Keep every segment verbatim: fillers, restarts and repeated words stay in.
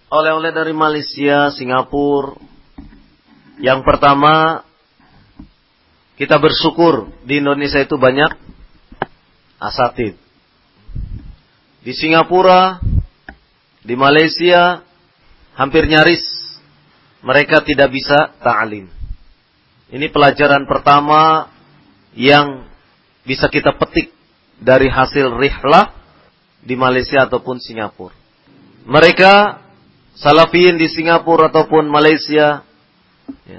oleh-oleh dari Malaysia, Singapura. Yang pertama, kita bersyukur di Indonesia itu banyak asatid. Di Singapura, di Malaysia, hampir nyaris mereka tidak bisa ta'lim. Ini pelajaran pertama yang bisa kita petik dari hasil rihlah di Malaysia ataupun Singapura. Mereka salafiyin di Singapura ataupun Malaysia ya,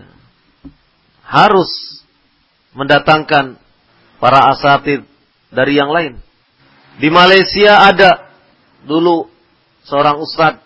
harus mendatangkan para asatid dari yang lain. Di Malaysia ada dulu seorang ustadz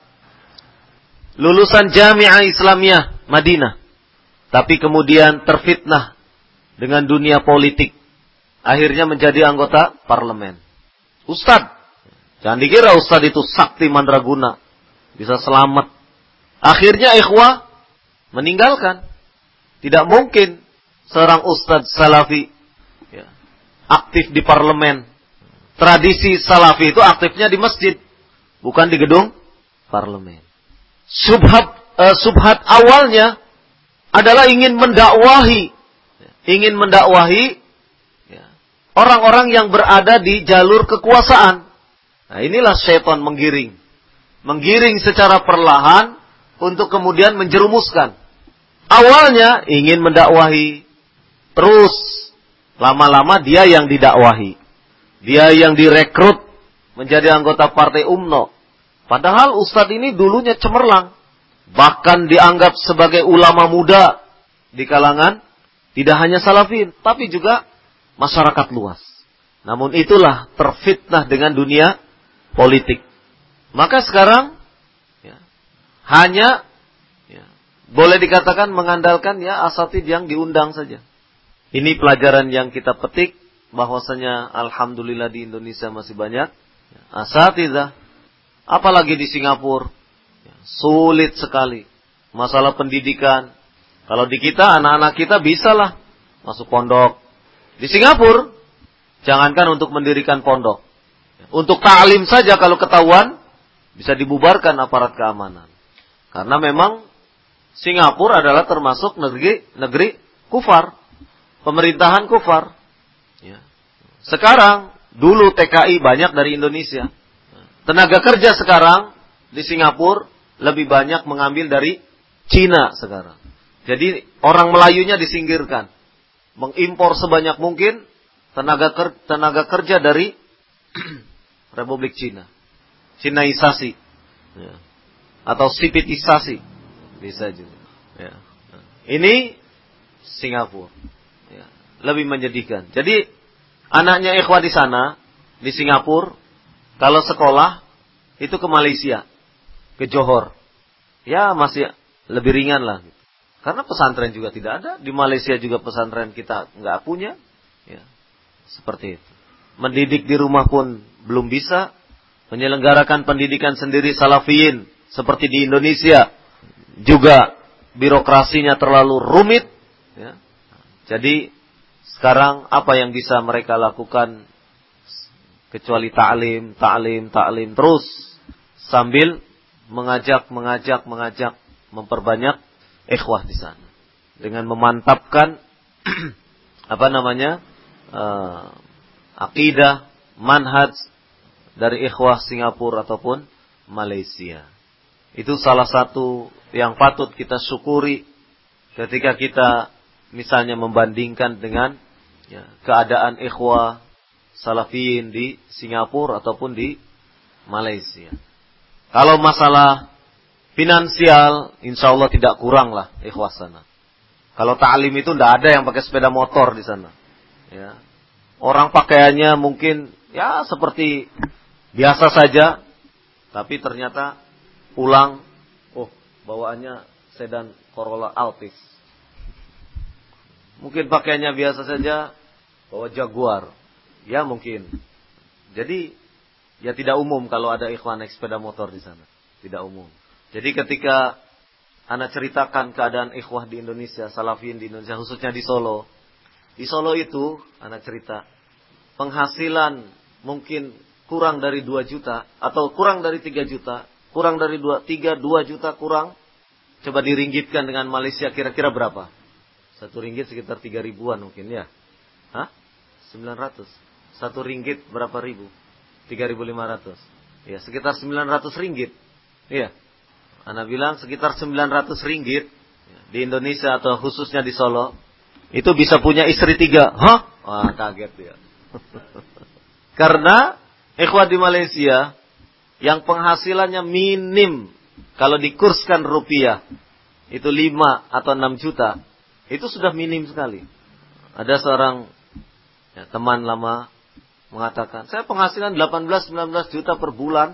lulusan Jami'ah Islamiyah Madinah, tapi kemudian terfitnah dengan dunia politik, akhirnya menjadi anggota parlemen. Ustadz, jangan dikira ustadz itu sakti mandraguna, bisa selamat. Akhirnya ikhwah meninggalkan. Tidak mungkin seorang ustadz salafi ya, aktif di parlemen. Tradisi salafi itu aktifnya di masjid, bukan di gedung parlemen. Subhat, uh, subhat awalnya adalah ingin mendakwahi, ingin mendakwahi ya, orang-orang yang berada di jalur kekuasaan. Nah, inilah syaitan menggiring, menggiring secara perlahan untuk kemudian menjerumuskan. Awalnya ingin mendakwahi, terus lama-lama dia yang didakwahi, dia yang direkrut menjadi anggota partai U M N O. Padahal ustadz ini dulunya cemerlang, bahkan dianggap sebagai ulama muda di kalangan tidak hanya salafin, tapi juga masyarakat luas. Namun itulah terfitnah dengan dunia politik. Maka sekarang ya, hanya ya, boleh dikatakan mengandalkan ya asatid yang diundang saja. Ini pelajaran yang kita petik, bahwasanya alhamdulillah di Indonesia masih banyak ya, asatidzah. Apalagi di Singapura, ya, sulit sekali masalah pendidikan. Kalau di kita, anak-anak kita bisalah masuk pondok. Di Singapura, jangankan untuk mendirikan pondok, untuk ta'lim saja kalau ketahuan bisa dibubarkan aparat keamanan. Karena memang Singapura adalah termasuk negeri negeri kufar, pemerintahan kufar. Ya. Sekarang, dulu T K I banyak dari Indonesia. Tenaga kerja sekarang di Singapura lebih banyak mengambil dari Cina sekarang. Jadi orang Melayunya disingkirkan. Mengimpor sebanyak mungkin tenaga ker, tenaga kerja dari Republik Cina. Cinaisasi. Ya. Atau sipitisasi. Bisa juga. Ya. Ini Singapura. Ya. Lebih menyedihkan. Jadi anaknya ikhwah di sana, di Singapura, kalau sekolah, itu ke Malaysia, ke Johor. Ya masih lebih ringan lah. Karena pesantren juga tidak ada. Di Malaysia juga pesantren kita nggak punya. Ya, seperti itu. Mendidik di rumah pun belum bisa. Menyelenggarakan pendidikan sendiri salafiyin, seperti di Indonesia. Juga birokrasinya terlalu rumit. Ya. Jadi sekarang apa yang bisa mereka lakukan? Kecuali ta'lim, ta'lim, ta'lim terus sambil mengajak, mengajak, mengajak, memperbanyak ikhwah di sana dengan memantapkan apa namanya uh, akidah, manhaj dari ikhwah Singapura ataupun Malaysia. Itu salah satu yang patut kita syukuri ketika kita misalnya membandingkan dengan ya, keadaan ikhwah salafiyin di Singapura ataupun di Malaysia. Kalau masalah finansial, insya Allah tidak kurang lah ikhwah sana. Kalau ta'lim itu tidak ada yang pakai sepeda motor di sana. Ya. Orang pakaiannya mungkin ya seperti biasa saja, tapi ternyata pulang, oh bawaannya sedan Corolla Altis. Mungkin pakaiannya biasa saja, bawa Jaguar. Ya mungkin. Jadi ya tidak umum kalau ada ikhwan naik sepeda motor di sana. Tidak umum. Jadi ketika ana ceritakan keadaan ikhwah di Indonesia, salafiyin di Indonesia, khususnya di Solo. Di Solo itu ana cerita penghasilan mungkin kurang dari dua juta atau kurang dari tiga juta. kurang dari dua, tiga, dua juta kurang. Coba diringgitkan dengan Malaysia kira-kira berapa? Satu ringgit sekitar tiga ribuan mungkin ya. Hah? sembilan ratus. Satu ringgit berapa ribu? Tiga ribu lima ratus. Ya, sekitar sembilan ratus ringgit. Iya. Ana bilang sekitar sembilan ratus ringgit di Indonesia atau khususnya di Solo. Itu bisa punya istri tiga. Hah? Wah, kaget dia. Karena ikhwah di Malaysia yang penghasilannya minim, kalau dikurskan rupiah, itu lima atau enam juta, itu sudah minim sekali. Ada seorang ya, teman lama mengatakan, saya penghasilan delapan belas sembilan belas juta per bulan.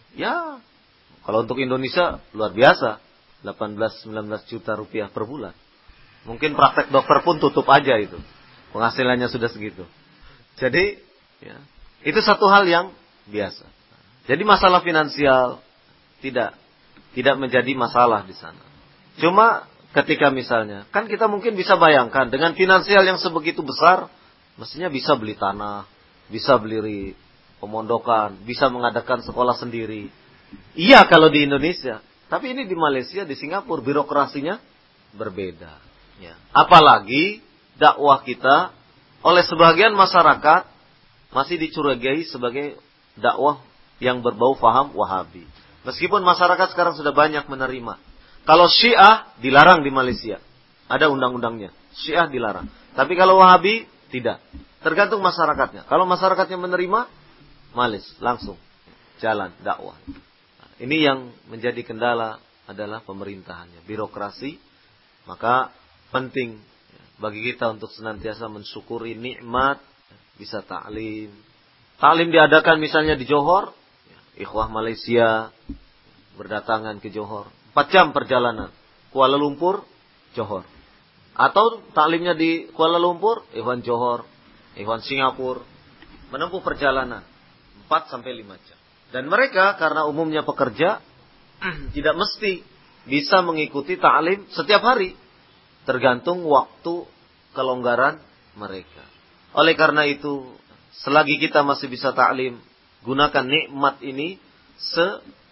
Ya, kalau untuk Indonesia luar biasa. delapan belas sembilan belas juta rupiah per bulan. Mungkin praktek dokter pun tutup aja itu. Penghasilannya sudah segitu. Jadi, ya, itu satu hal yang biasa. Jadi masalah finansial tidak tidak menjadi masalah di sana. Cuma ketika misalnya, kan kita mungkin bisa bayangkan dengan finansial yang sebegitu besar, mestinya bisa beli tanah, bisa beli pemondokan, bisa mengadakan sekolah sendiri. Iya kalau di Indonesia, tapi ini di Malaysia, di Singapura birokrasinya berbeda. Ya. Apalagi dakwah kita oleh sebagian masyarakat masih dicurigai sebagai dakwah yang berbau faham Wahabi. Meskipun masyarakat sekarang sudah banyak menerima. Kalau Syiah dilarang di Malaysia. Ada undang-undangnya. Syiah dilarang. Tapi kalau Wahabi tidak. Tergantung masyarakatnya. Kalau masyarakatnya menerima, malis langsung jalan dakwah. Nah, ini yang menjadi kendala adalah pemerintahannya, birokrasi. Maka penting bagi kita untuk senantiasa mensyukuri nikmat bisa ta'lim. Ta'lim diadakan misalnya di Johor, ikhwah Malaysia berdatangan ke Johor. Empat jam perjalanan. Kuala Lumpur, Johor. Atau taklimnya di Kuala Lumpur, ikhwan Johor, ikhwan Singapura. Menempuh perjalanan empat sampai lima jam. Dan mereka karena umumnya pekerja, tidak mesti bisa mengikuti taklim setiap hari. Tergantung waktu kelonggaran mereka. Oleh karena itu, selagi kita masih bisa taklim, gunakan nikmat ini se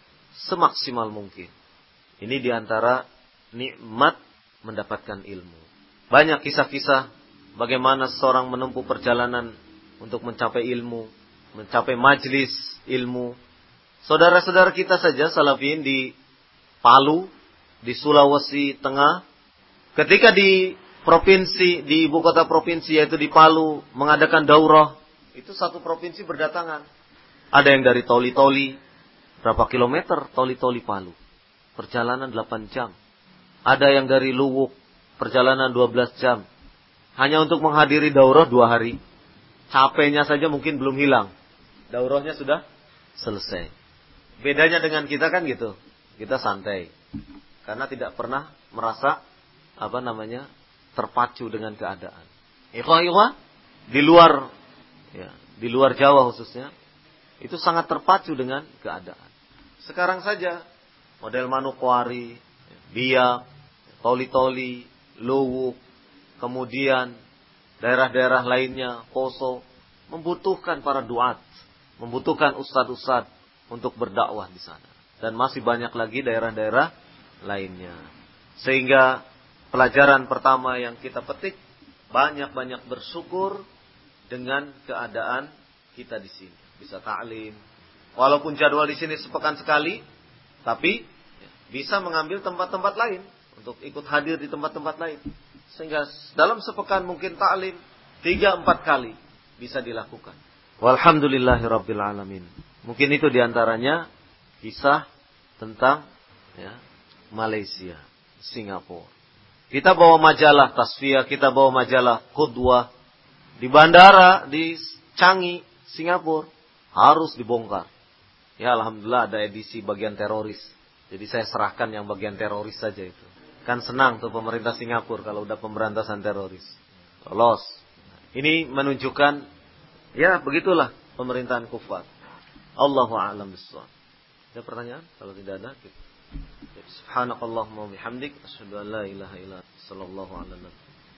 semaksimal mungkin. Ini diantara nikmat mendapatkan ilmu. Banyak kisah-kisah bagaimana seorang menempuh perjalanan untuk mencapai ilmu, mencapai majlis ilmu. Saudara-saudara kita saja salafin di Palu, di Sulawesi Tengah, ketika di provinsi, di ibu kota provinsi yaitu di Palu mengadakan daurah, itu satu provinsi berdatangan. Ada yang dari Toli-Toli, berapa kilometer Toli-Toli Palu. Perjalanan delapan jam. Ada yang dari Luwuk, perjalanan dua belas jam. Hanya untuk menghadiri daurah dua hari. Capeknya saja mungkin belum hilang. Daurahnya sudah selesai. Bedanya dengan kita kan gitu. Kita santai. Karena tidak pernah merasa, apa namanya, terpacu dengan keadaan. Ikhwah-ikhwah, di luar, ya, di luar Jawa khususnya, itu sangat terpacu dengan keadaan. Sekarang saja, model Manokwari, Biak, Toli-Toli, Luwuk, kemudian daerah-daerah lainnya, Poso, membutuhkan para duat, membutuhkan ustadz-ustadz untuk berdakwah di sana. Dan masih banyak lagi daerah-daerah lainnya. Sehingga pelajaran pertama yang kita petik, banyak-banyak bersyukur dengan keadaan kita di sini. Bisa ta'lim. Walaupun jadwal di sini sepekan sekali, tapi bisa mengambil tempat-tempat lain untuk ikut hadir di tempat-tempat lain. Sehingga dalam sepekan mungkin ta'lim tiga empat kali bisa dilakukan. Walhamdulillahirabbil alamin. Mungkin itu diantaranya kisah tentang ya, Malaysia, Singapura. Kita bawa majalah Tasfiyah, kita bawa majalah Qudwah di bandara di Changi, Singapura. Harus dibongkar. Ya alhamdulillah ada edisi bagian teroris. Jadi saya serahkan yang bagian teroris saja itu. Kan senang tuh pemerintah Singapura kalau udah pemberantasan teroris. Lolos. Ini menunjukkan, ya begitulah pemerintahan kufar. Allahu a'lam bishawab. Ada pertanyaan? Kalau tidak ada, kita. Subhanakallahumma wa bihamdik, asyhadu an la ilaha illa anta, sallallahu alaihi wasallam.